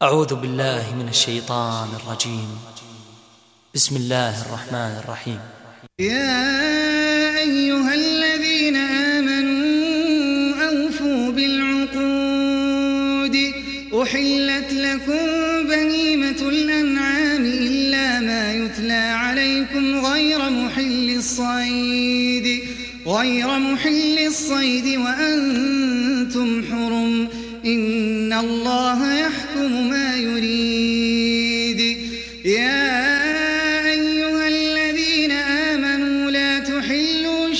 أعوذ بالله من الشيطان الرجيم. بسم الله الرحمن الرحيم. يا أيها الذين آمنوا أوفوا بالعقود أحلت لكم بهيمة الأنعام إلا ما يتلى عليكم غير محل الصيد وأنتم حرم إن الله يحكم ما يريد. يا أيها الذين آمنوا لا تحلوا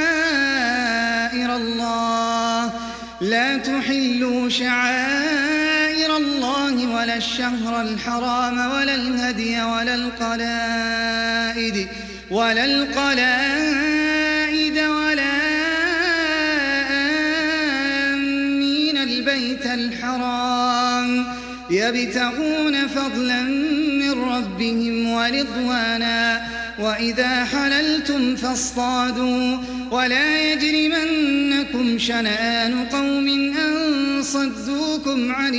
شعائر الله ولا الشهر الحرام ولا الهدي ولا القلائد ولا آمين البيت الحرام يبتغون فضلا من ربهم ورضوانا وإذا حللتم فاصطادوا ولا يجرمنكم شنآن قوم أن صدوكم عن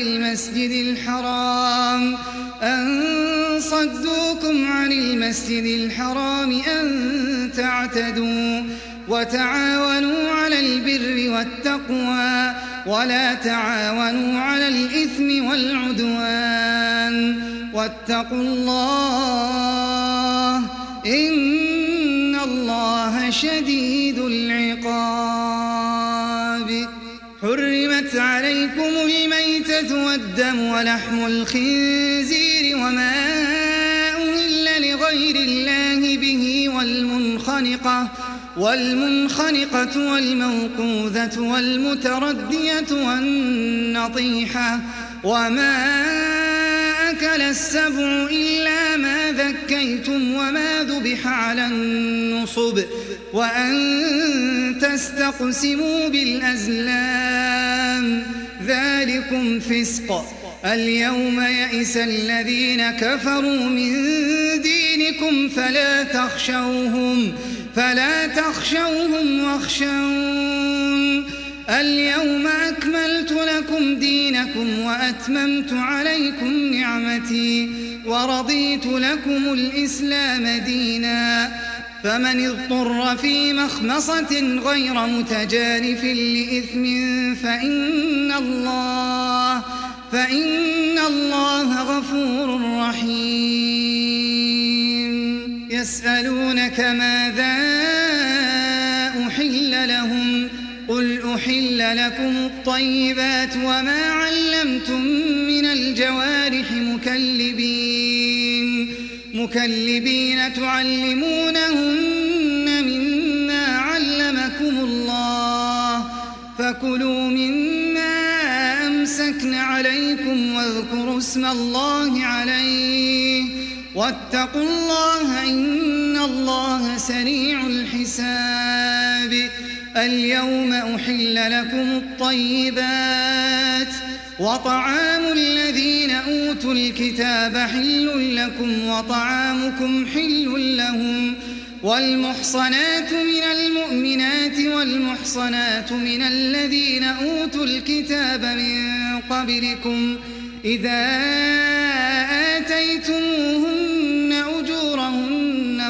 المسجد الحرام أن تعتدوا وتعاونوا على البر والتقوى ولا تعاونوا على الإثم والعدوان واتقوا الله إن الله شديد العقاب. حرمت عليكم الميتة والدم ولحم الخنزير وما أهل لغير الله به والمنخنقة والموقوذة والمتردية والنطيحة وما أكل السبع إلا ما ذكيتم وما ذبح على النصب وأن تستقسموا بالأزلام ذلكم فسق. اليوم يئس الذين كفروا من دينكم فلا تخشوهم واخشون. اليوم أكملت لكم دينكم وأتممت عليكم نعمتي ورضيت لكم الإسلام دينا. فمن اضطر في مخمصة غير متجانف لإثم فإن الله غفور رحيم. يسألونك ماذا أحل لهم قل أحل لكم الطيبات وما علمتم من الجوارح مكلبين تعلمونهن مما علمكم الله فكلوا مما أمسكن عليكم واذكروا اسم الله عليه واتقوا الله إن الله سريع الحساب. اليوم أحل لكم الطيبات وطعام الذين أوتوا الكتاب حل لكم وطعامكم حل لهم والمحصنات من المؤمنات والمحصنات من الذين أوتوا الكتاب من قبلكم إذا آتيتموهن أجورهن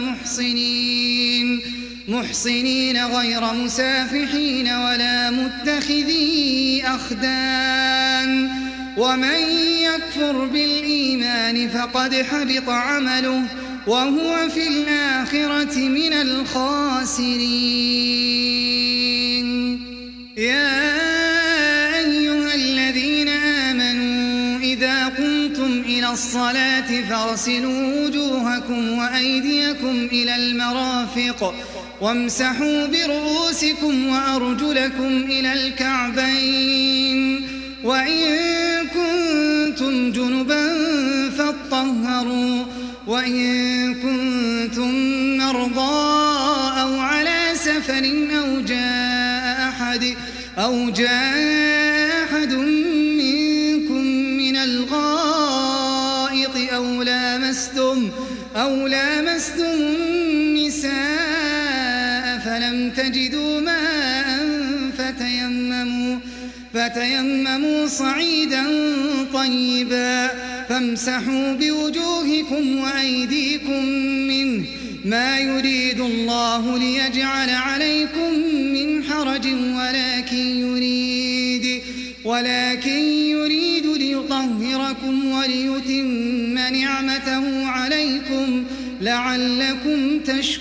محصنين غير مسافحين ولا متخذي أخدان. ومن يكفر بالإيمان فقد حبط عمله وهو في الآخرة من الخاسرين. يا أيها الذين آمنوا إذا قمتم إلى الصلاة فاغسلوا وجوهكم وأيديكم إلى المرافق وامسحوا برؤوسكم وأرجلكم إلى الكعبين وإن كنتم جنبا فاطهروا وإن كنتم مرضى أو على سفر أو جاء أحد منكم من الغائط أو لامستم النساء فلم تجدوا ماء فتيمموا صعيدا طيبا فامسحوا بوجوهكم وأيديكم منه ما يريد الله ليجعل عليكم من حرج ولكن يريد ليطهركم وليتم نعمته عليكم لعلكم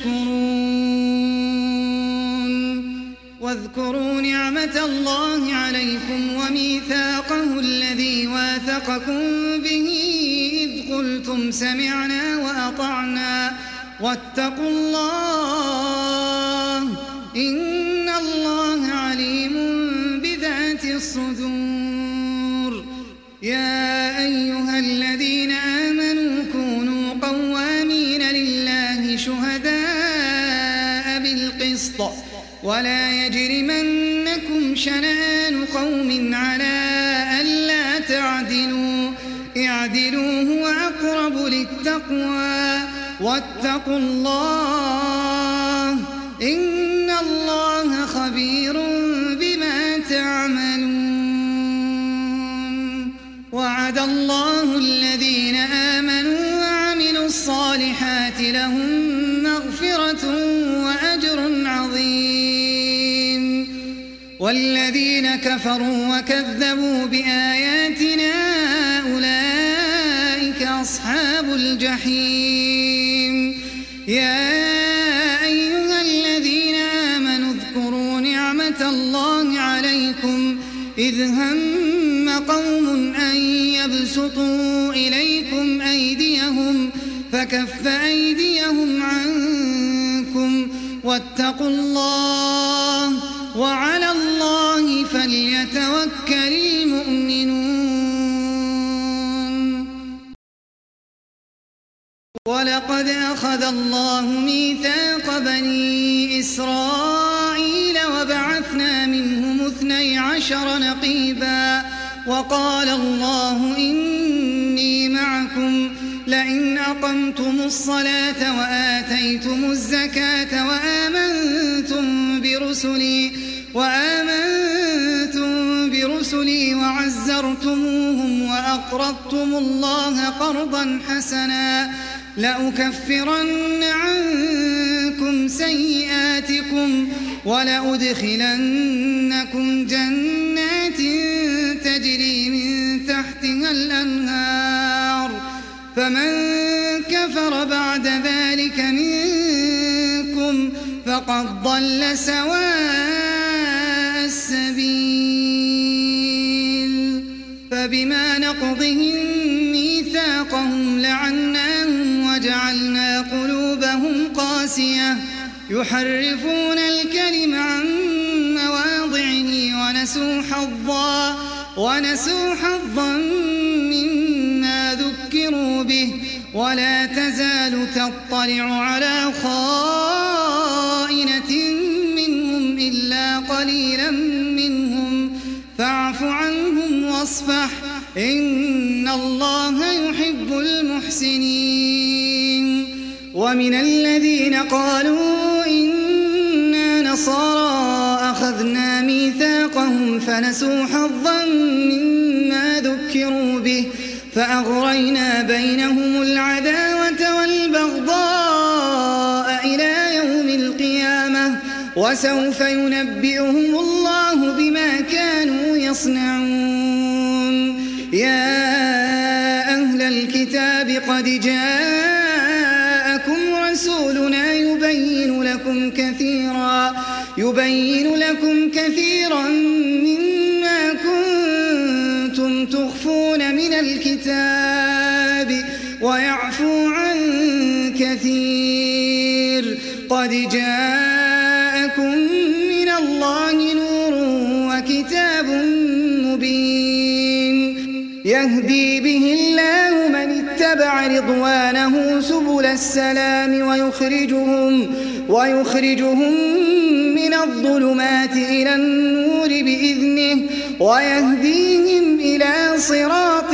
تشكرون. واذكروا نعمة الله عليكم وميثاقه الذي واثقكم به إذ قلتم سمعنا وأطعنا واتقوا الله إن الله عليم بذات الصدور. يا أيها الذين آمنوا كونوا قوامين لله شهداء بالقسط ولا يجرمنكم شنآن قوم على ألا تعدلوا اعدلوا هو أقرب للتقوى واتقوا الله إن الله خبير بما تعملون. وعد الله الذين آمنوا وعملوا الصالحات لهم مغفرة وأجر عظيم. والذين كفروا وكذبوا بآياتنا أولئك أصحاب الجحيم. يا أيها الذين آمنوا اذكروا نعمة الله عليكم إذ هم قوم أن يبسطوا إليكم أيديهم فكف أيديهم عنكم واتقوا الله وعلى الله فليتوكل المؤمنون. ولقد أخذ الله ميثاق بني إسرائيل وبعثنا منهم 12 نقيبا وقال الله إني معكم لئن أقمتم الصلاة وآتيتم الزكاة وآمنتم برسلي وعزرتموهم وأقرضتم الله قرضا حسنا لأكفرن عنكم سيئاتكم ولأدخلنكم جنات تجري من تحتها الأنهار فمن كفر بعد ذلك منكم فقد ضل سواء السبيل. فبما نقضهم ميثاقهم لعناهم وجعلنا قلوبهم قاسية يحرفون الكلم عن مواضعه ونسوا حظا مما ذكروا به ولا تزال تطلع على خائنة منهم إلا قليلا منهم فاعف عنهم واصفح إن الله يحب المحسنين. ومن الذين قالوا إنا نصارى أخذنا ميثاقهم فنسوا حظا مما ذكروا به فأغرينا بينهم العداوة والبغضاء إلى يوم القيامة وسوف ينبئهم الله بما كانوا يصنعون. يا أهل الكتاب قد جاءكم رسولنا يبين لكم كثيرا مما كنتم تخفون من الكتاب ويعفو عن كثير. قد جاءكم من الله نور وكتاب مبين يهدي به الله من اتبع رضوانه سبل السلام ويخرجهم من الظلمات إلى النور بإذنه ويهديهم إلى صراط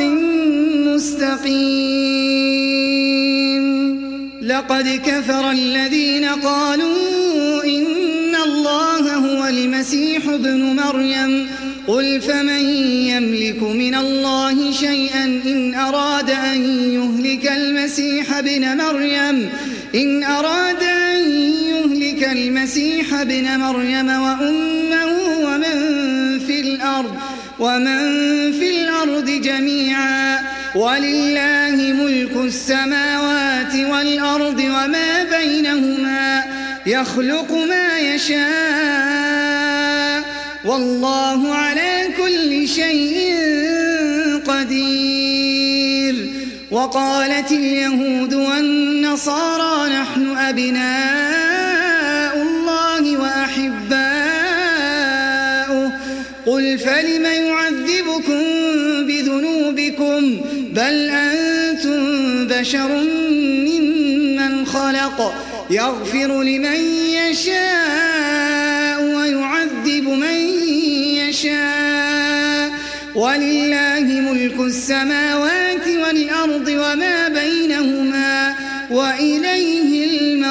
مستقيم. لقد كفر الذين قالوا إن الله هو المسيح ابن مريم قل فمن يملك من الله شيئا إن أراد أن يهلك المسيح ابن مريم وأمه ومن في الأرض جميعا ولله ملك السماوات والأرض وما بينهما يخلق ما يشاء والله على كل شيء قدير. وقالت اليهود والنصارى نحن أبناء الله وأحباؤه قل فلم يعذبكم بذنوبكم بل أنتم بشر ممن خلق يغفر لمن يشاء ويعذب من يشاء ولله ملك السماوات والأرض وما بينهما وإليه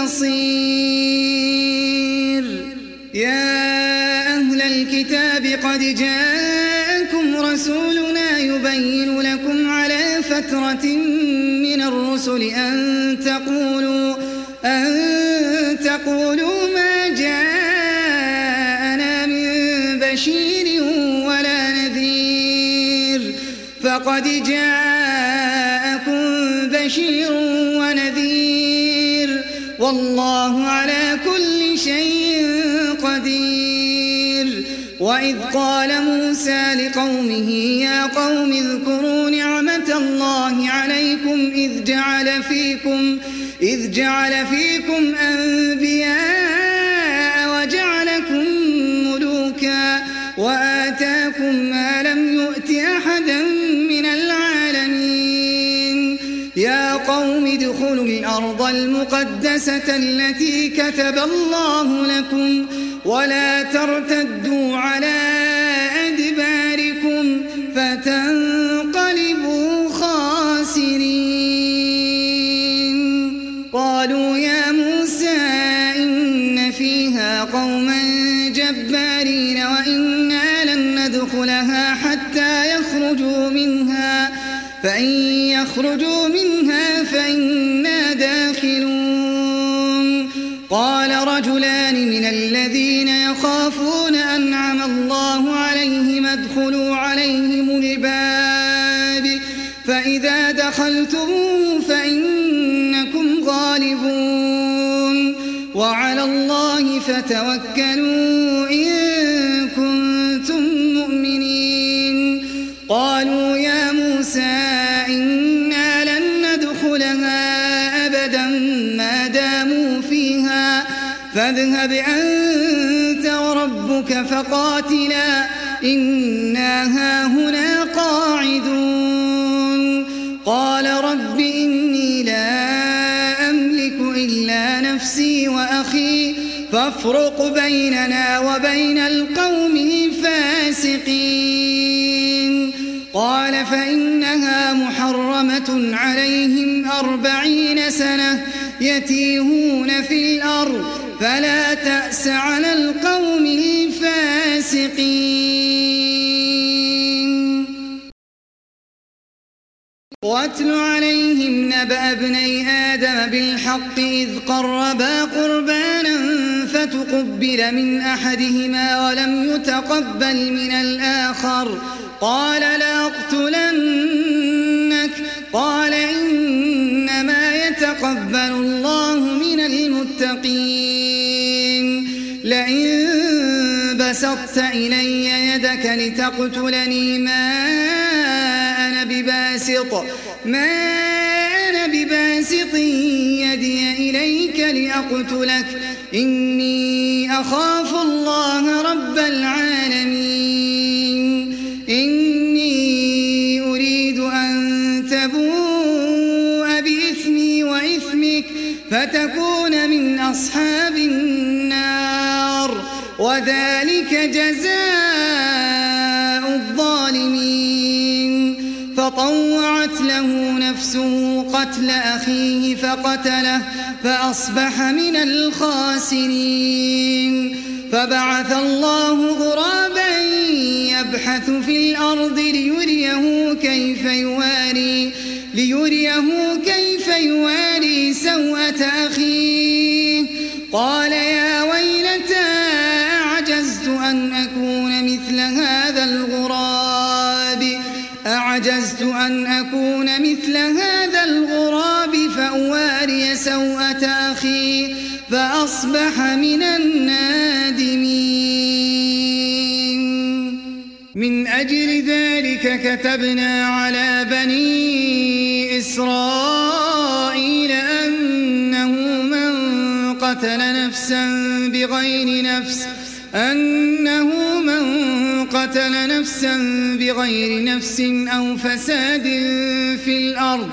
المصير. يا أهل الكتاب قد جاءكم رسولنا يبين لكم على فترة من الرسل أن تقولوا ما جاءنا من بشير ولا نذير فقد جاءكم بشير ونذير والله على كل شيء قدير. وإذ قال موسى لقومه يا قوم اذكروا نعمة الله عليكم إذ جعل فيكم أنبياء وجعلكم ملوكا وآتاكم ما لم يؤت أحدا من العالمين. يا قوم ادخلوا الأرض المقدسة التي كتب الله لكم ولا ترتدوا على أدباركم فتنقلبوا خاسرين. قالوا يا موسى إن فيها قوما جبارين وإنا لن ندخلها حتى يخرجوا منها فإن يخرجوا منها فإنا داخلون. قال رجلان من الذين يخافون أنعم الله عليهم ادخلوا عليهم الباب فإذا دخلتموه فإنكم غالبون وعلى الله فتوكلوا إن كنتم مؤمنين. قالوا يا موسى إنا لن ندخلها أبدا ما داموا فيها فاذهب أنت وربك فقاتلا إنا هاهنا قاعدون. قال رب إني لا أملك إلا نفسي وأخي فافرق بيننا وبين القوم الفاسقين. قال فإنها محرمة عليهم 40 سنة يتيهون في الأرض فلا تأس على القوم الفاسقين. واتل عليهم نبأ ابني آدم بالحق إذ قربا قربانا فتقبل من أحدهما ولم يتقبل من الآخر قال لأقتلنك قال إنما يتقبل الله من المتقين. لئن بسطت إلي يدك لتقتلني ما أنا بباسط يدي إليك لأقتلك إني أخاف الله رب العالمين. إني أريد أن تبوء بإثمي وإثمك فتكون من أصحاب النار وذلك جزاء الظالمين. فطوعت له نفسه قتل أخيه فقتله فأصبح من الخاسرين. فبعث الله غرابا يلحث في الأرض ليريه كيف يواري سوءة أخيه قال يا ويلتى أعجزت أن أكون مثل هذا الغراب فأواري سوءة أخي فأصبح من النادمين. من أجل ذلك كتبنا على بني إسرائيل أنه من قتل نفسا بغير نفس أو فساد في الأرض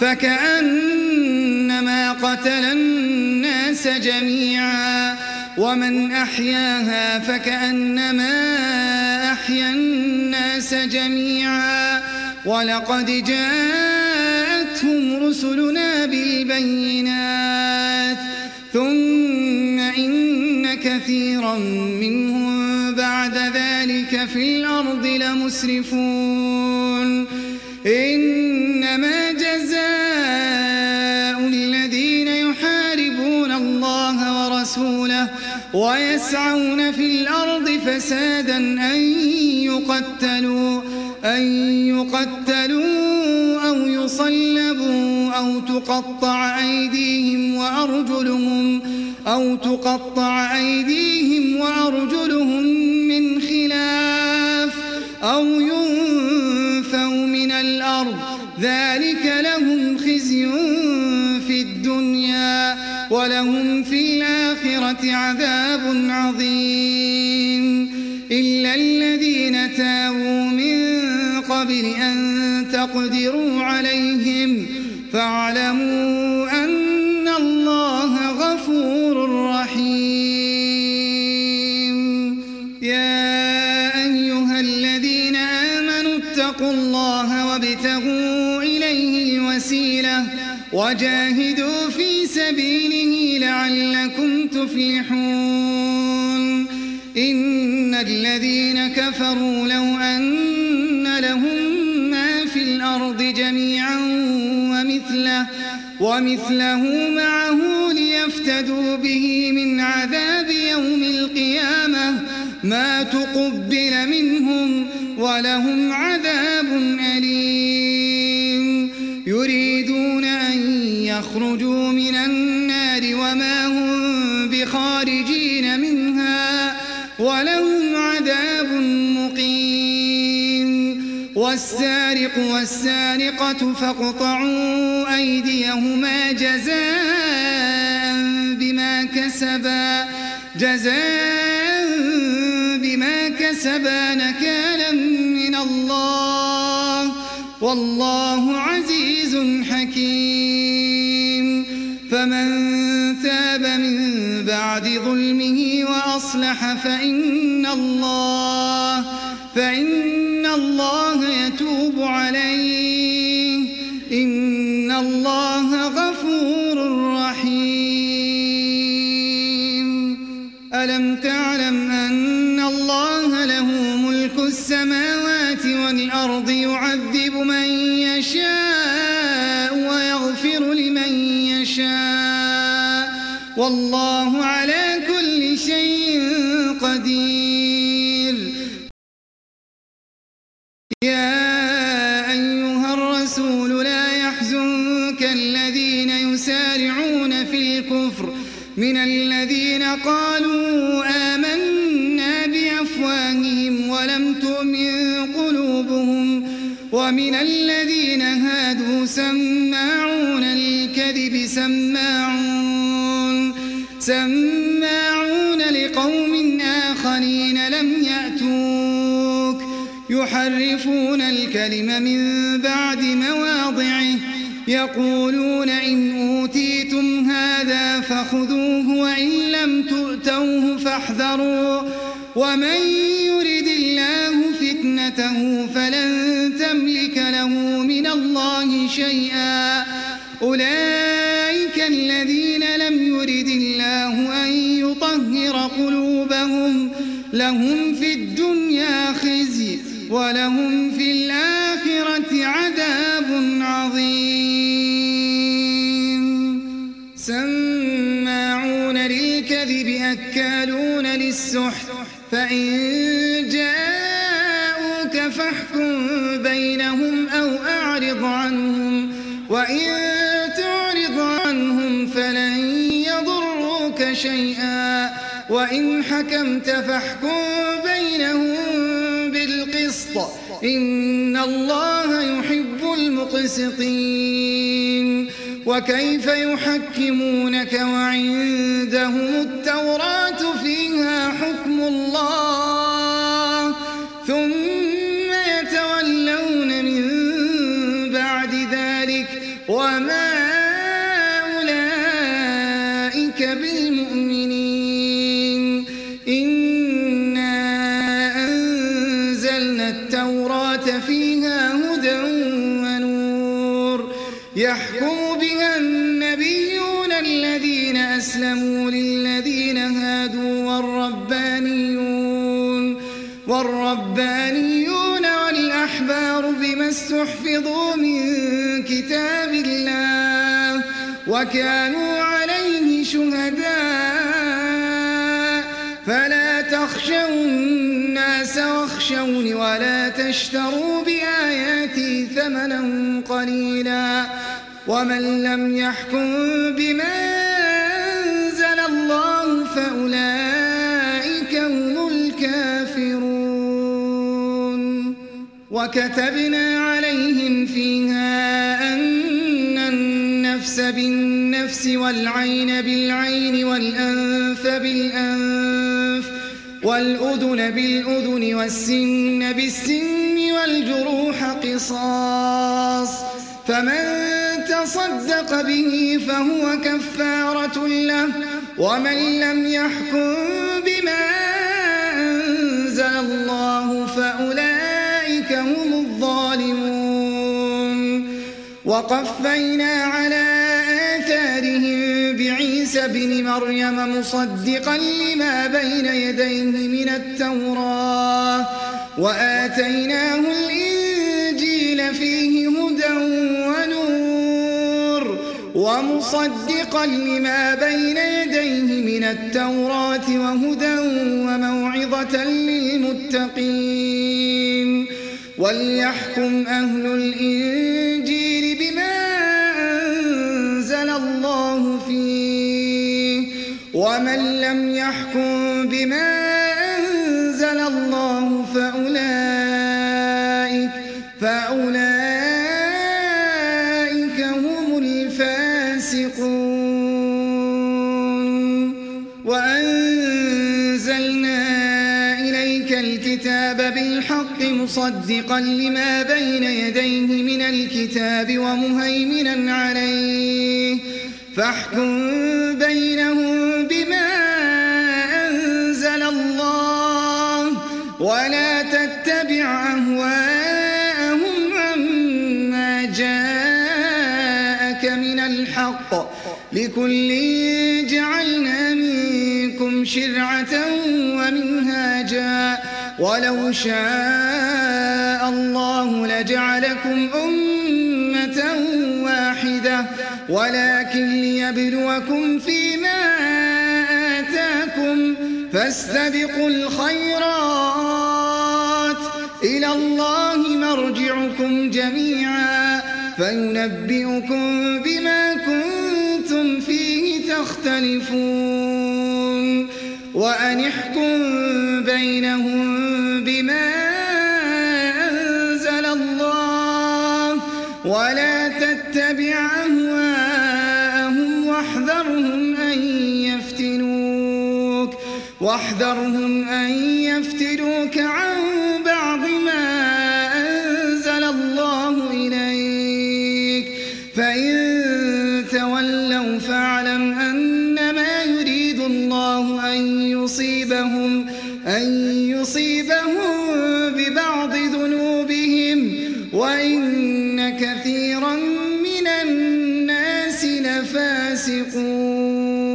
فكأنما قتل الناس جميعا ومن أحياها فكأنما أحيا الناس جميعا ولقد جاءتهم رسلنا بالبينات ثم إن كثيرا منهم بعد ذلك في الأرض لمسرفون. إنما جزاء الذين يحاربون الله ورسوله ويسعون في الأرض فسادا أن يقتلوا أو يصلبوا أو تقطع أيديهم وأرجلهم من خلاف أو ينفوا من الأرض ذلك لهم خزي في الدنيا ولهم في الآخرة عذاب عظيم. إلا الذين تابوا من قبل أن تقدروا عليهم فاعلموا أن الله غفور رحيم. يا أيها الذين آمنوا اتقوا الله وابتغوا إليه الوسيلة وجاهدوا في سبيله لعلكم تفلحون. إن الذين كفروا لو أن لهم ما في الأرض جميعا ومثله معه ليفتدوا به من عذاب يوم القيامة ما تقبل منهم ولهم عذاب أليم. يريدون أن يخرجوا من النار وما هم بخارجين منها ولهم عذاب مقيم. والسارق والسارقة فاقطعوا أيديهما جزاء بما كسبا نكالا من الله والله عزيز حكيم. فمن تاب من بعد ظلمه وأصلح فإن الله يتوب عليه إن الله غفور رحيم. ألم تعلم أن الله له ملك السماوات والأرض يعذب من يشاء ويغفر لمن يشاء والله على كل شيء قدير. يا أيها الرسول لا يحزنك الذين يسارعون في الكفر من الذين قالوا آمنا بأفواههم ولم تؤمن قلوبهم ومن الذين هادوا سماعون للكذب سماعون لقوم آخرين لم يأتوك يحرفون الكلم من بعد مواضعه يقولون إن أوتيتم هذا فخذوه وإن لم تؤتوه فاحذروا ومن يرد الله فتنته فلن تملك له من الله شيئا. أولئك الذين لم يرد الله أن يطهر قلوبهم لهم في الدنيا خزي ولهم في الآخرة عذاب عظيم. سماعون للكذب أكالون للسحت فإن جاءوك فاحكم بينهم أو أعرض عنهم وإن تعرض عنهم فلن يضروك شيئا وإن حكمت فاحكم بينهم بالقسط إن الله يحب المقسطين. وكيف يحكمونك وعندهم التوراة فيها حكم الله ثم يتولون من بعد ذلك وما أولئك بالمؤمنين. إنا أنزلنا التوراة فيها هدى ونور يحكم بها النبيون الذين أسلموا للذين هادوا والربانيون والأحبار بما استحفظوا من كتاب الله وكانوا عليه شهداء. فلا تخشوا الناس واخشوني ولا تشتروا بآياتي ثمنا قليلا ومن لم يحكم بما أنزل الله فأولئك هم الكافرون. وكتبنا عليهم فيها أن النفس بالنفس والعين بالعين والأنف بالأنف والأذن بالأذن والسن بالسن والجروح قصاص فمن تصدق به فهو كفارة له ومن لم يحكم بما أنزل الله فأولئك هم الظالمون. وقفينا على آثارهم بعيسى بن مريم مصدقا لما بين يديه من التوراة وآتيناه الإنجيل فيه هدى ونور ومصدقا لما بين يديه من التوراة وهدى وموعظة للمتقين. وليحكم أهل الإنجيل بما أنزل الله فيه ومن لم يحكم بما أنزل الله فأولئك هم الفاسقون. وأنزلنا إليك الكتاب بالحق مصدقا لما بين يديه من الكتاب ومهيمنا عليه فاحكم بينهم بما أنزل الله ولا تتبع أهواءهم عما جاءك من الحق لكل جعلنا منكم شرعة ومنهاجا ولو شاء الله لجعلكم أمة واحدة ولكن ليبلوكم فيما آتاكم فاستبقوا الخيرات إلى الله مرجعكم جميعا فينبئكم بما كنتم فيه تختلفون. وأن احكم بينهم بما أنزل الله ولا تتبع أهواءهم واحذرهم أن يفتنوك عن بعض ما أنزل الله إليك فإن تولوا فاعلم أنما يريد الله أن يصيبهم ببعض ذنوبهم وإن كثيرا من الناس لفاسقون.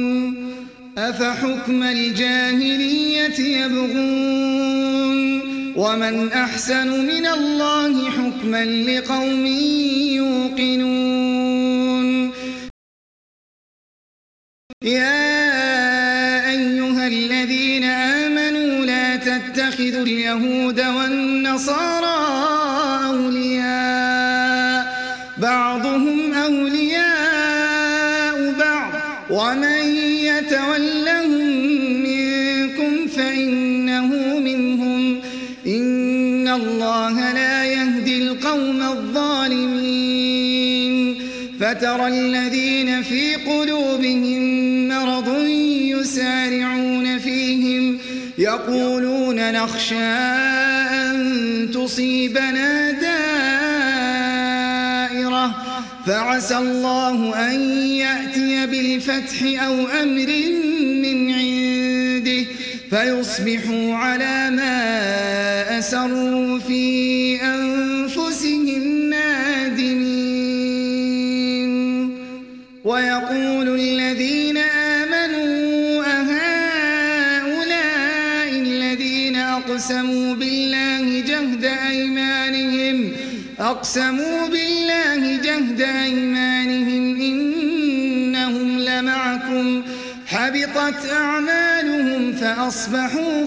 أفحكم الجاهلية يبغون ومن أحسن من الله حكما لقوم يوقنون يا أيها الذين آمنوا لا تتخذوا اليهود والنصارى أولياء بعضهم أولياء بعض ومن يتولهم منكم فإنه منهم إن الله لا يهدي القوم الظالمين فترى الذين في قلوبهم مرض يسارعون فيهم يقولون نخشى أن تصيبنا دائرة فعسى الله أن يأتي بالفتح أو أمر من عنده فيصبحوا على ما أسروا في أنفسهم نادمين ويقول الذين آمنوا أهؤلاء الذين أقسموا بالله جهد أيمانهم إنهم لمعكم حبطت أعمالهم فأصبحوا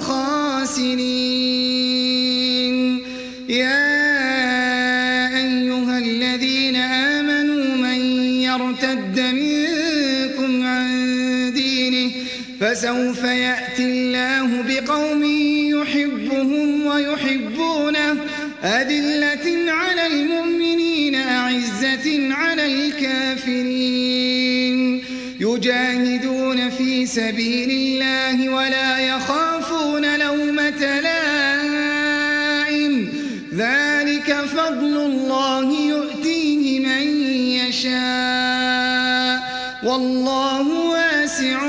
خاسرين يا أيها الذين آمنوا من يرتد منكم عن دينه فسوف يأتي الله بقوم يحبهم ويحبونه أذلة على المؤمنين أعزة على الكافرين يجاهدون في سبيل الله ولا يخافون لومة لائم ذلك فضل الله يؤتيه من يشاء والله واسع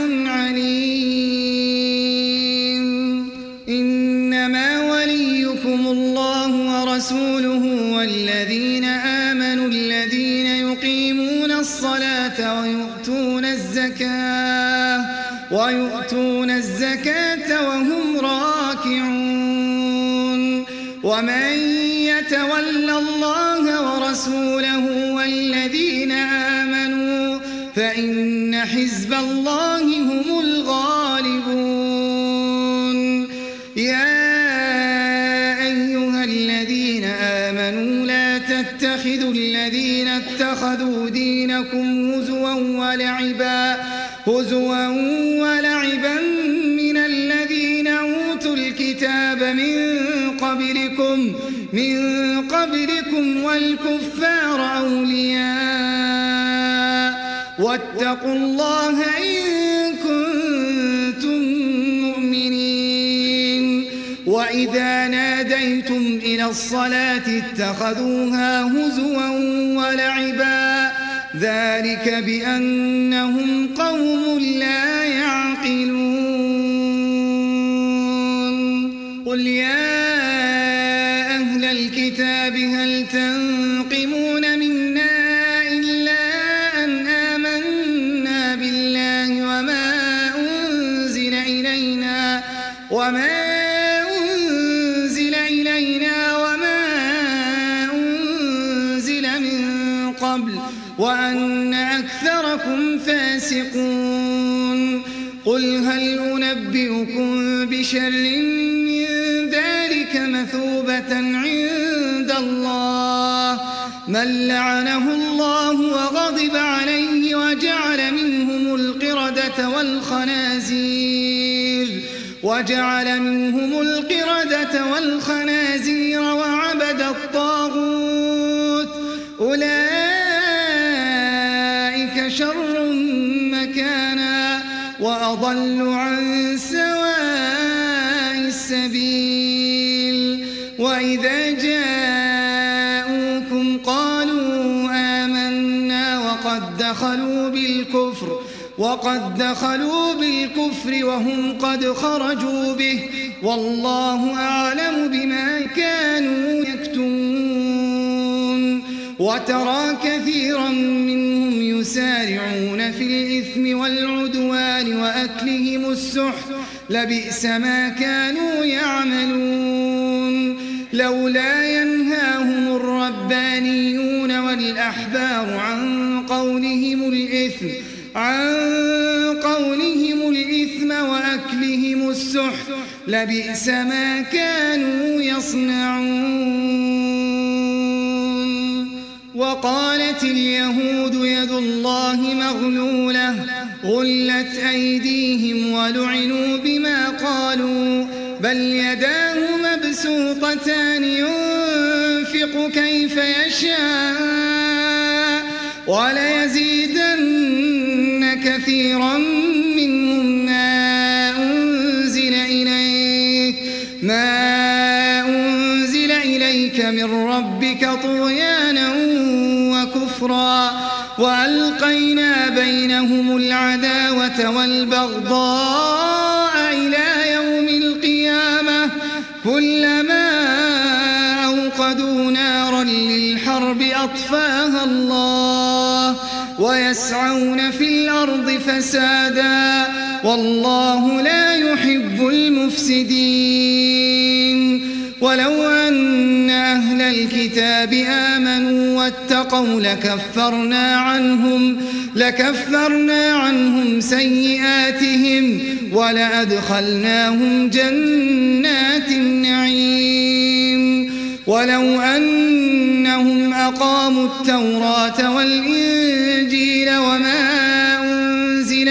عليم إنما وليكم الله ورسوله والذين آمنوا الذين يقيمون الصلاة ويؤتون الزكاة وهم راكعون ومن يتول الله ورسوله والذين آمنوا فإن حزب الله هم الغالبون يا أيها الذين آمنوا لا تتخذوا الذين اتخذوا دينكم هزوا ولعبا من الذين أوتوا الكتاب من قبلكم والكفار أولياء واتقوا الله إن كنتم مؤمنين وإذا ناديتم إلى الصلاة اتخذوها هزوا ولعبا ذلك بأنهم قوم لا يعقلون قل يا أهل الكتاب هل تنقمون منا إلا أن آمنا بالله وما أنزل إلينا وما أنزل من قبل وأن أكثركم فاسقون قل هل أنبئكم بشر من ذلك مثوبة عند الله من لعنه الله وغضب عليه وجعل منهم القردة والخنازير وعبد الطاغوت أولئك شر مكانا وأضل عن سواء السبيل وإذا جاءوكم قالوا آمنا وقد دخلوا بالكفر وهم قد خرجوا به والله أعلم بما كانوا يكتمون وترى كثيرا منهم يسارعون في الإثم والعدوان وأكلهم السحت لبئس ما كانوا يعملون لولا ينهاهم الربانيون والأحبار عن قولهم الإثم وأكلهم السحت لبئس ما كانوا يصنعون. وقالت اليهود يد الله مغلولة غلت أيديهم ولعنوا بما قالوا بل يداه مبسوطتان ينفق كيف يشاء وليزيدن كثيرا منهم ما أنزل إليك من ربك طغيانا وكفرا وألقينا بينهم العداوة والبغضاء إلى يوم القيامة كلما أوقدوا نارا للحرب أطفاها الله ويسعون في الأرض فسادا والله لا يحب المفسدين. ولو أن أهل الكتاب آمنوا واتقوا لكفرنا عنهم سيئاتهم ولأدخلناهم جنات النعيم. ولو أنهم أقاموا التوراة والإنجيل وما أنزل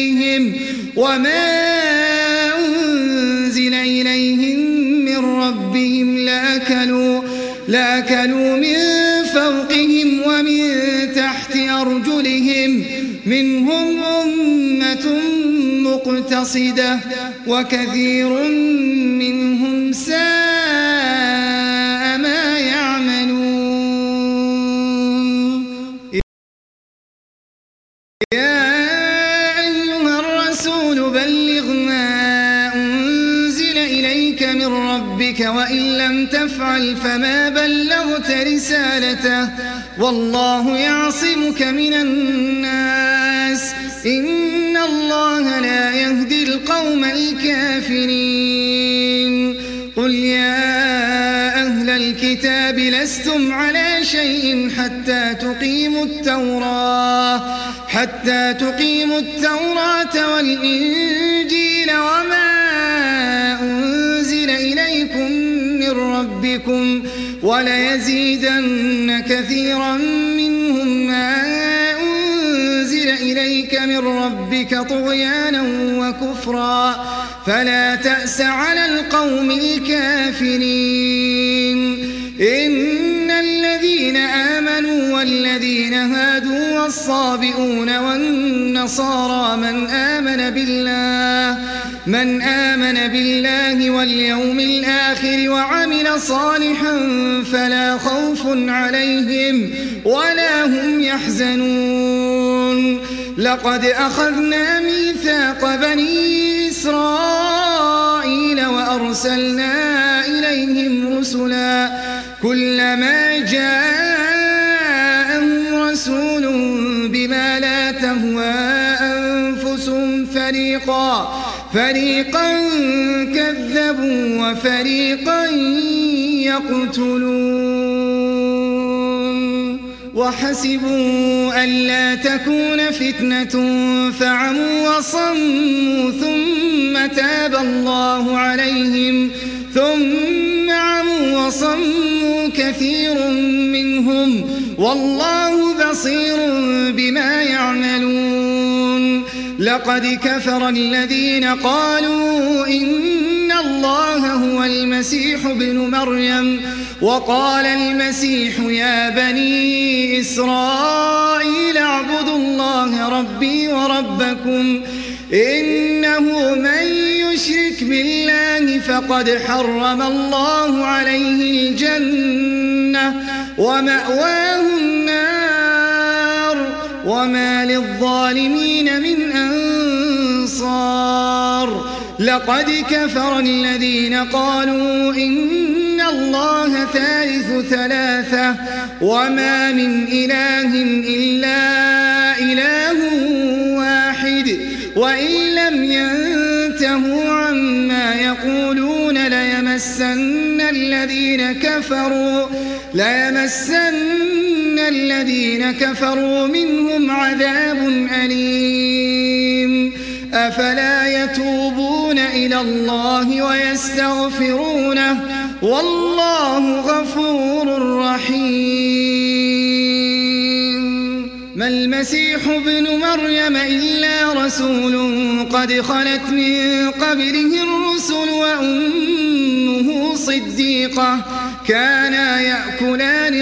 إليهم من ربهم لأكلوا من فوقهم ومن تحت أرجلهم منهم أمة مقتصدة وكثير منهم ساء ما يعملون. يا أيها الرسول بلغ ما أنزل إليك من ربك وإن لم تفعل فما بلغت رسالته والله يعصمك من الناس إن الله لا يهدي القوم الكافرين. قل يا أهل الكتاب لستم على شيء حتى تقيموا التوراة والإنجيل وما أنزل إليكم من ربكم وليزيدن كثيرا منهم ما أنزل إليك من ربك طغيانا وكفرا فلا تأس على القوم الكافرين. إن الذين آمنوا والذين هادوا والصابئون والنصارى من آمن بالله واليوم الآخر وعمل صالحا فلا خوف عليهم ولا هم يحزنون. لقد أخذنا ميثاق بني إسرائيل وأرسلنا إليهم رسلا كلما جاءهم رسول بما لا تهوى أنفسهم فريقا كذبوا وفريقا يقتلون. وحسبوا ألا تكون فتنة فعموا وصموا ثم تاب الله عليهم ثم عموا وصموا كثير منهم والله بصير بما يعملون. لقد كفر الذين قالوا إن الله هو المسيح ابن مريم وقال المسيح يا بني إسرائيل اعبدوا الله ربي وربكم إنه من يشرك بالله فقد حرم الله عليه الجنة ومأواه النار وما للظالمين من أنصار. لقد كفر الذين قالوا إن الله ثالث ثلاثة وما من إله إلا إله واحد وإن لم ينتهوا عما يقولون ليمسن الذين الذين كفروا منهم عذاب أليم أفلا يتوبون إلى الله ويستغفرونه والله غفور رحيم. ما المسيح ابن مريم إلا رسول قد خلت من قبله الرسل وأمه صديقة كانا يأكلان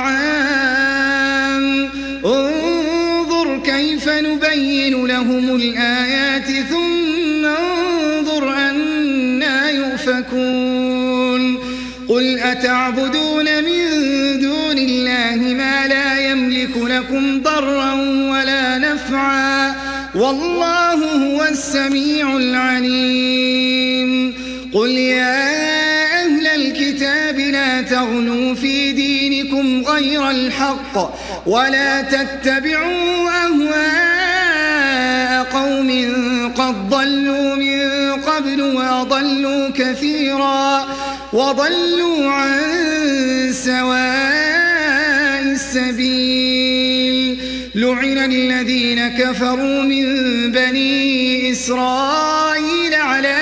الطعام انظر كيف نبين لهم الآيات ثم انظر أنا يؤفكون. قل أتعبدون من دون الله ما لا يملك لكم ضرا ولا نفعا والله هو السميع العليم. قل يا أهل الكتاب لا تغلوا في دينكم غير الحق ولا تتبعوا أهواء قوم قد ضلوا من قبل وأضلوا كثيرا وضلوا عن سواء السبيل. لعن الذين كفروا من بني إسرائيل على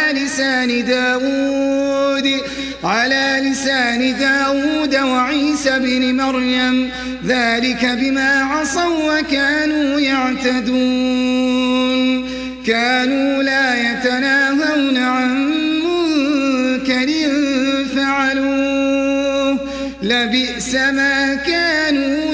لسان داود وعيسى بن مريم ذلك بما عصوا وكانوا يعتدون. كانوا لا يتناهون عن منكر فعلوه لبئس ما كانوا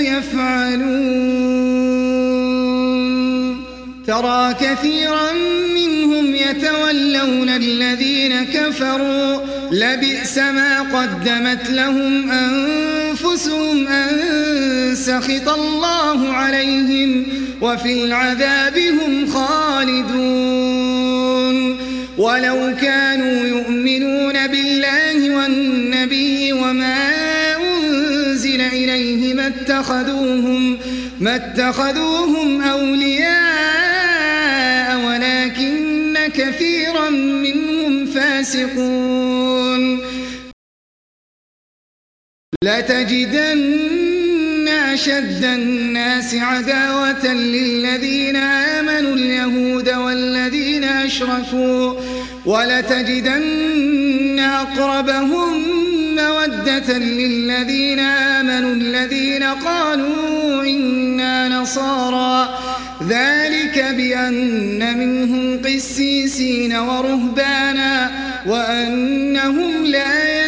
يفعلون. ترى كثيرا منهم يتولون الذين كفروا لبئس ما قدمت لهم أنفسهم أن سخط الله عليهم وفي العذاب هم خالدون. ولو كانوا يؤمنون بالله والنبي وما أنزل إليه ما اتخذوهم أولياء ولكن كثيرا منهم فاسقون. لتجدن أشد الناس عداوة للذين آمنوا اليهود والذين أشركوا ولتجدن أقربهم مودة للذين آمنوا الذين قالوا إنا نصارى ذلك بأن منهم قسيسين ورهبانا وأنهم لا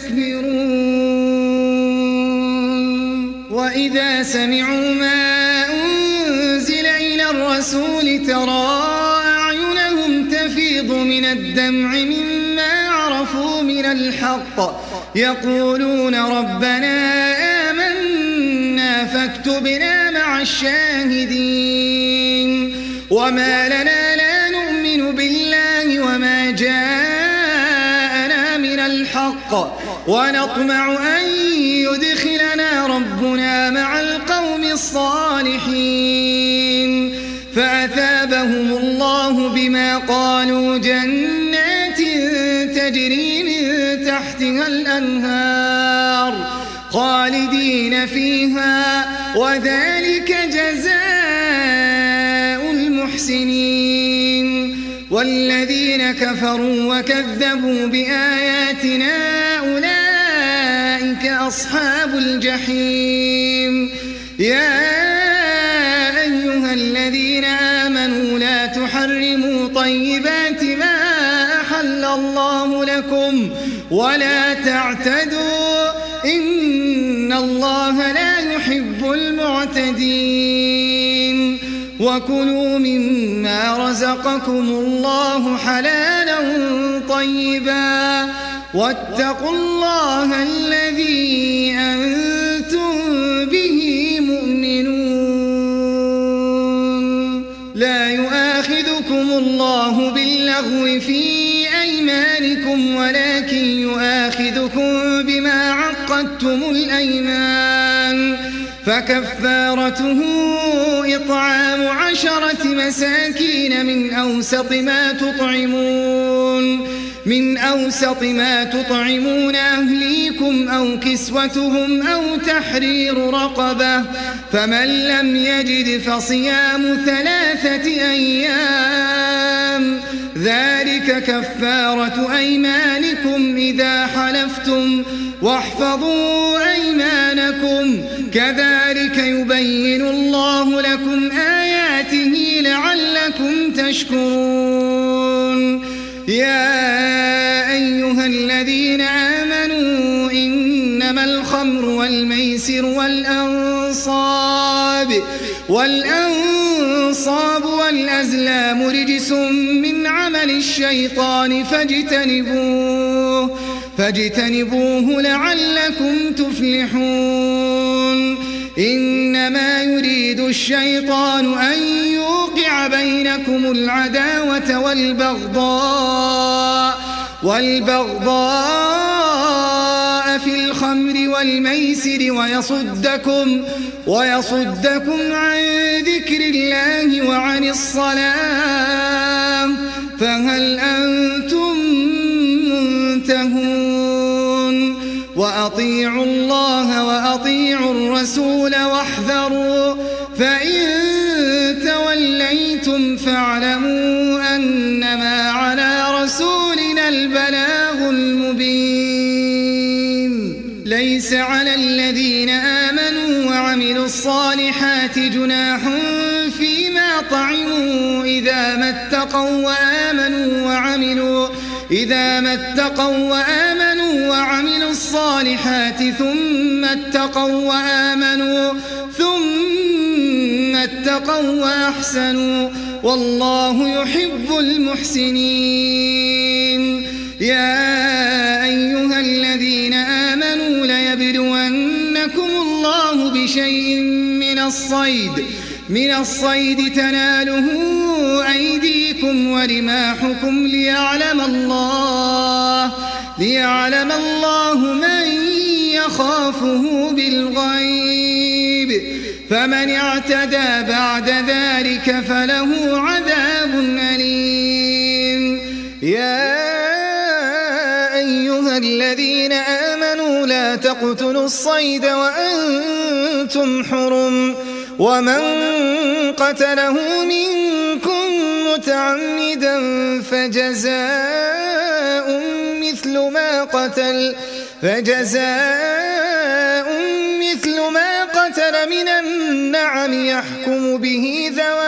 يستكبرون. وإذا سمعوا ما أنزل إلى الرسول ترى أعينهم تفيض من الدمع مما عرفوا من الحق يقولون ربنا آمنا فاكتبنا مع الشاهدين. وما لنا لا نؤمن بالله وما جاءنا من الحق ونطمع أن يدخلنا ربنا مع القوم الصالحين. فأثابهم الله بما قالوا جنات تجري من تحتها الأنهار خالدين فيها وذلك جزاء المحسنين. والذين كفروا وكذبوا بآياتنا أولئك أصحاب الجحيم. يا أيها الذين آمنوا لا تحرموا طيبات ما أحل الله لكم ولا تعتدوا إن الله لا يحب المعتدين. وكلوا مما رزقكم الله حلالا طيبا واتقوا الله الذي أنتم به مؤمنون. لا يؤاخذكم الله باللغو في أيمانكم ولكن يؤاخذكم بما عقدتم الأيمان فكفارته إطعام 10 مساكين من أوسط ما تطعمون من أوسط ما تطعمون أهليكم أو كسوتهم أو تحرير رقبة، فمن لم يجد فصيام 3 أيام، ذلك كفارة أيمانكم إذا حلفتم، واحفظوا أيمانكم، كذلك يبين الله لكم آياته لعلكم تشكرون. يا أيها الذين آمنوا إنما الخمر والميسر والأنصاب والأزلام رجس من عمل الشيطان فاجتنبوه لعلكم تفلحون. إنما يريد الشيطان أن يوقع بينكم العداوة والبغضاء في الخمر والميسر ويصدكم عن ذكر الله وعن الصلاة، فهل أنتم منتهون؟ وأطيعوا الله وأطيعوا الرسول واحذروا، فإن توليتم فاعلموا أنما على رسولنا البلاغ المبين. ليس على الذين آمنوا وعملوا الصالحات جناح فيما طعموا إذا ما اتقوا وآمنوا وعملوا الصالحات ثم اتقوا وأحسنوا، والله يحب المحسنين. يا أيها الذين آمنوا ليبلونكم الله بشيء من الصيد تناله أيديكم ورماحكم ليعلم الله من يخافه بالغيب، فمن اعتدى بعد ذلك فله عذاب أليم. يا أيها الذين آمنوا لا تقتلوا الصيد وأنتم حرم، ومن قتله منكم متعمدا فجزاء مثل ما قتل من النعم يحكم به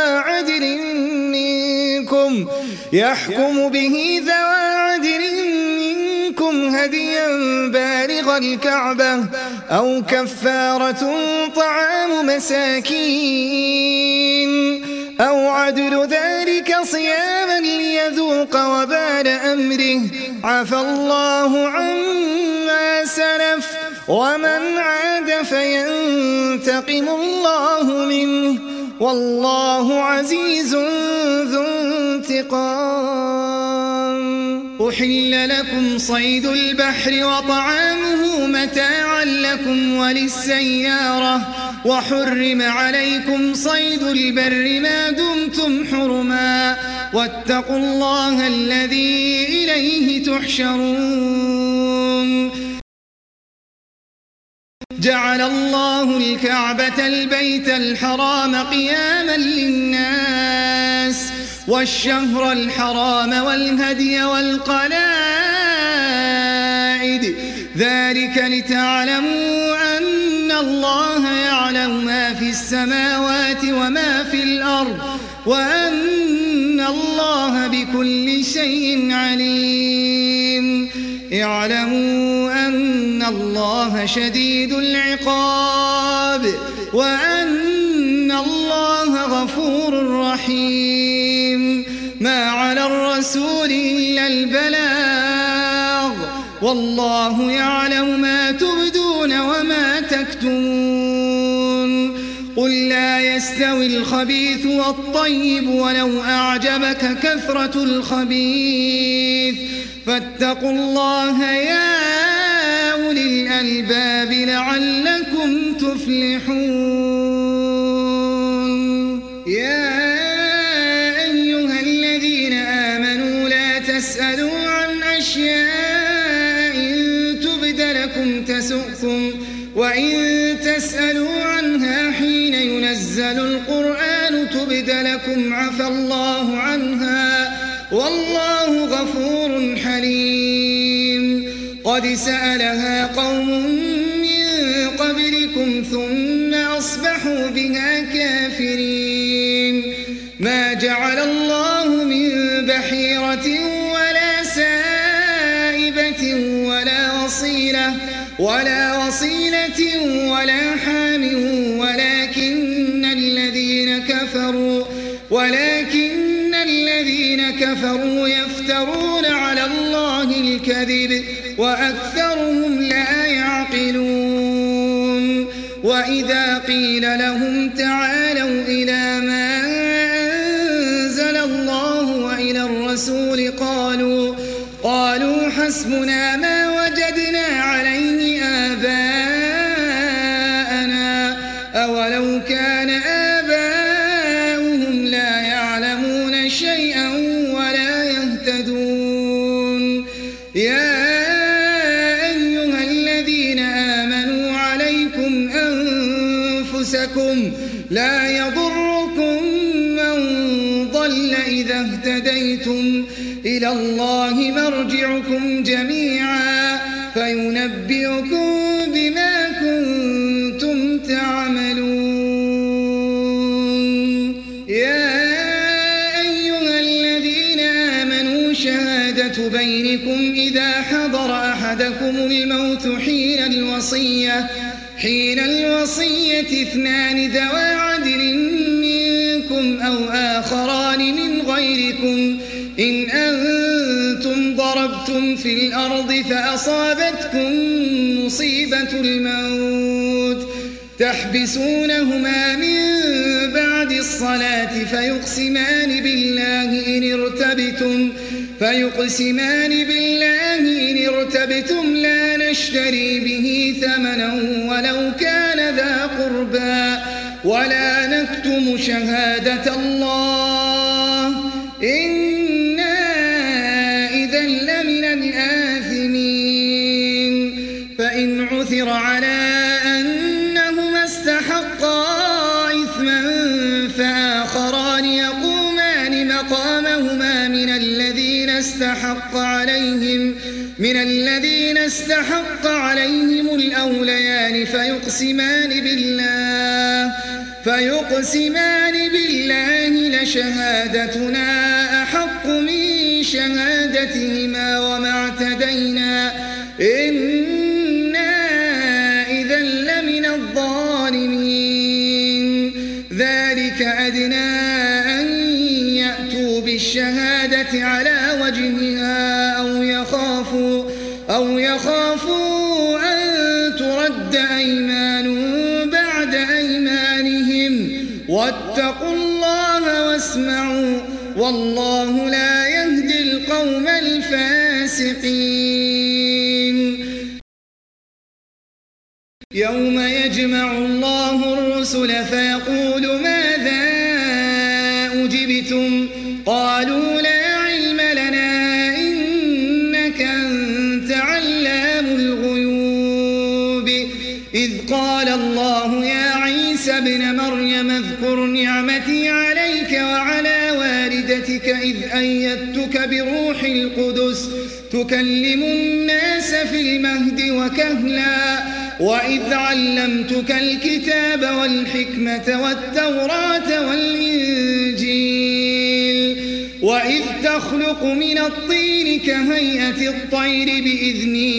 ذوى عدل منكم هديا بالغ الكعبة أو كفارة طعام مساكين أو عدل ذلك صياما ليذوق وبال أمره، عفى الله عما سلف، ومن عاد فينتقم الله منه، والله عزيز ذو انتقام. أحل لكم صيد البحر وطعامه متاعا لكم وللسيارة، وحرم عليكم صيد البر ما دمتم حرما، واتقوا الله الذي إليه تحشرون. جعل الله الكعبة البيت الحرام قياما للناس والشهر الحرام والهدي والقلائد، ذلك لتعلموا أن الله يعلم ما في السماوات وما في الأرض، وأن الله بكل شيء عليم. اعلموا أن الله شديد العقاب، وأن الله غفور رحيم. ما على الرسول إلا البلاغ، والله يعلم ما تبدون وما تكتمون. قل لا يستوي الخبيث والطيب ولو أعجبك كثرة الخبيث، فاتقوا الله يا أولي الألباب لعلكم تفلحون. يا أيها الذين آمنوا لا تسألوا عن أشياء ينزل القرآن تبد لكم عفى الله عنها والله غفور حليم. قد سألها قوم من قبلكم ثم أصبحوا بها كافرين. ما جعل الله من بحيرة ولا سائبة ولا وصيلة ولا حام ولكن الذين كفروا يفترون على الله الكذب وأكثرهم لا يعقلون. وإذا قيل لهم تعالوا إلى ما أنزل الله وإلى الرسول قالوا حسبنا ما وجدنا عليه آباءنا أولو كان آباؤهم لا يعلمون شيئا ولا يهتدون. يا أيها الذين آمنوا عليكم أنفسكم لا يضركم من ضل إذا اهتديتم إلى الله مرجعكم جميعا فينبئكم بما كنتم تعملون. يا أيها الذين آمنوا شهادة بينكم إذا حضر أحدكم الموت حين الوصية اثنان ذوى عدل منكم أو آخران من غيركم إن أنتم ضربتم في الأرض فأصابتكم مصيبة الموت تحبسونهما من بعد الصلاة فيقسمان بالله إن ارتبتم لا نشتري به ثمنا ولو كان ذا قربى ولا نكتم شهادة الله إنا إذا لمن الآثمين. فإن عثر على أنهما استحقا إثما فآخران يقومان مقامهما من الذين استحق عليهم الأوليان فيقسمان بالله لشهادتنا أحق من شهادتهما وما اعتدينا إنا إذا لمن الظالمين. ذلك أدنى أن يأتوا بالشهادة على وجهها أو يخافوا أن ترد أيمان بعد أيمانهم واتقوا الله واسمعوا والله لا يهدي القوم الفاسقين. يوم يجمع الله الرسل فيقول ماذا أجبتم قالوا لا علم لنا إنك أنت علام الغيوب. إذ قال الله يا عيسى ابن مريم اذكر نعمتي عليك وعلى والدتك إذ أيدتك بروح القدس تكلم الناس في المهد وكهلا وإذ علمتك الكتاب والحكمة والتوراة والإنجيل وإذ تخلق من الطين كهيئة الطير بإذني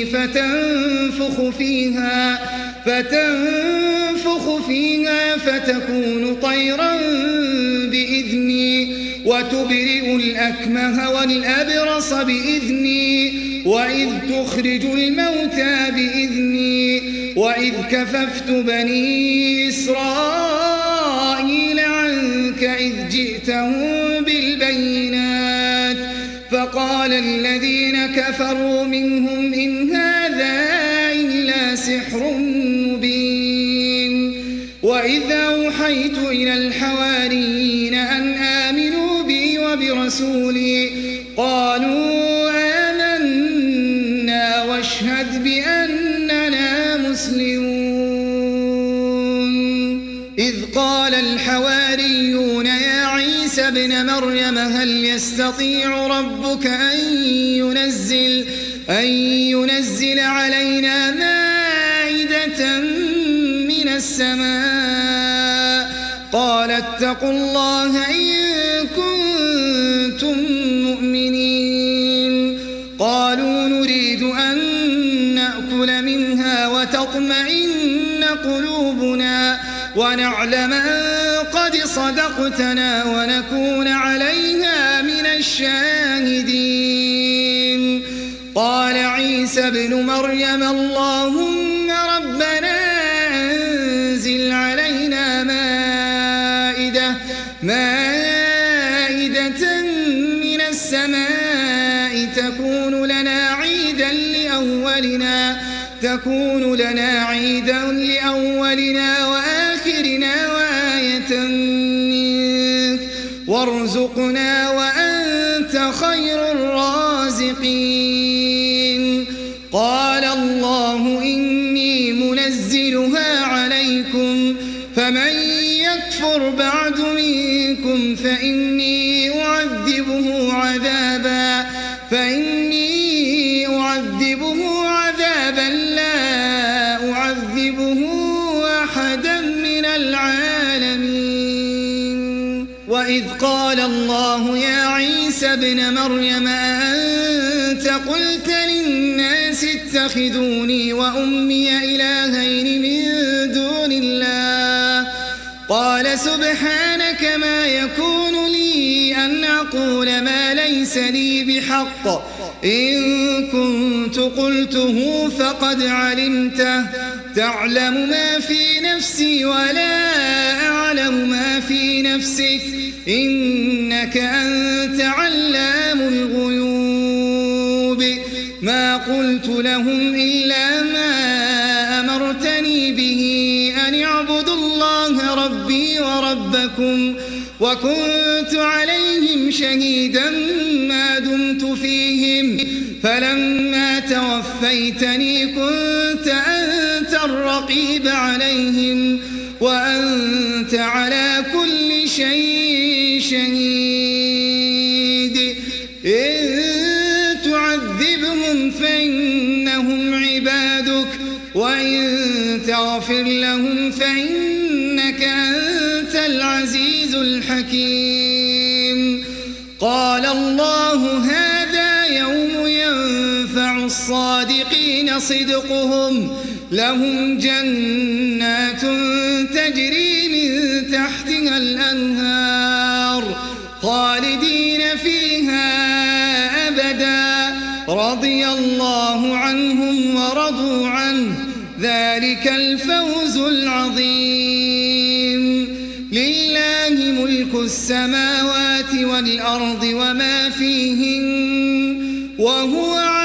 فتنفخ فيها فتكون طيرا بإذني وتبرئ الأكمه والأبرص بإذني وإذ تخرج الموتى بإذني وإذ كففت بني إسرائيل عنك إذ جئتهم بالبينات فقال الذين كفروا منهم إن هذا إلا سحر مبين. وإذا أوحيت إلى الحواريين أن آمنوا بي وبرسولي قالوا آمنا واشهد بأننا مسلمون. إذ قال الحواريون يا عيسى ابن مريم هل يستطيع ربك أن ينزل علينا مائدة من السماء قال اتقوا الله إن كنتم مؤمنين قالوا نريد أن نأكل منها وتطمئن قلوبنا ونعلم أن قد صدقتنا ونكون عليها من الشاهدين قال عيسى ابن مريم اللهم ربنا أنزل علينا مائدة من السماء تكون لنا عيدا لأولنا وآخرنا وآية منك وارزقنا وأنت خير الرازقين قال الله إني منزلها عليكم فمن يكفر بعد منكم فإني أعذبه عذابا لا أعذبه أحدا من العالمين وإذ قال الله يا عيسى ابن مريم أنت قلت للناس اتخذوني وأمي إلهين من دون الله قال سبحانك ما يكون لي أن أقول ما ليس لي بحق إن كنت قلته فقد علمته تعلم ما في نفسي ولا أعلم ما في نفسك إنك أنت علام الغيوب ما قلت لهم إلا ما أمرتني به أن اعبدوا الله ربي وربكم وكنت عليهم شهيدا ما دمت فيهم فلما توفيتني كنت أنت الرقيب عليهم وأنت على كل شيء شهيد إن تعذبهم فإنهم عبادك وإن تغفر لهم فإنك أنت العزيز الحكيم قال الله هذا يوم ينفع الصادقين صدقهم لهم جنات تجري من تحتها الأنهار خالدين فيها أبدا رضي الله عنهم ورضوا عنه ذلك الفوز العظيم لله ملك السماوات والأرض وما فيهن وهو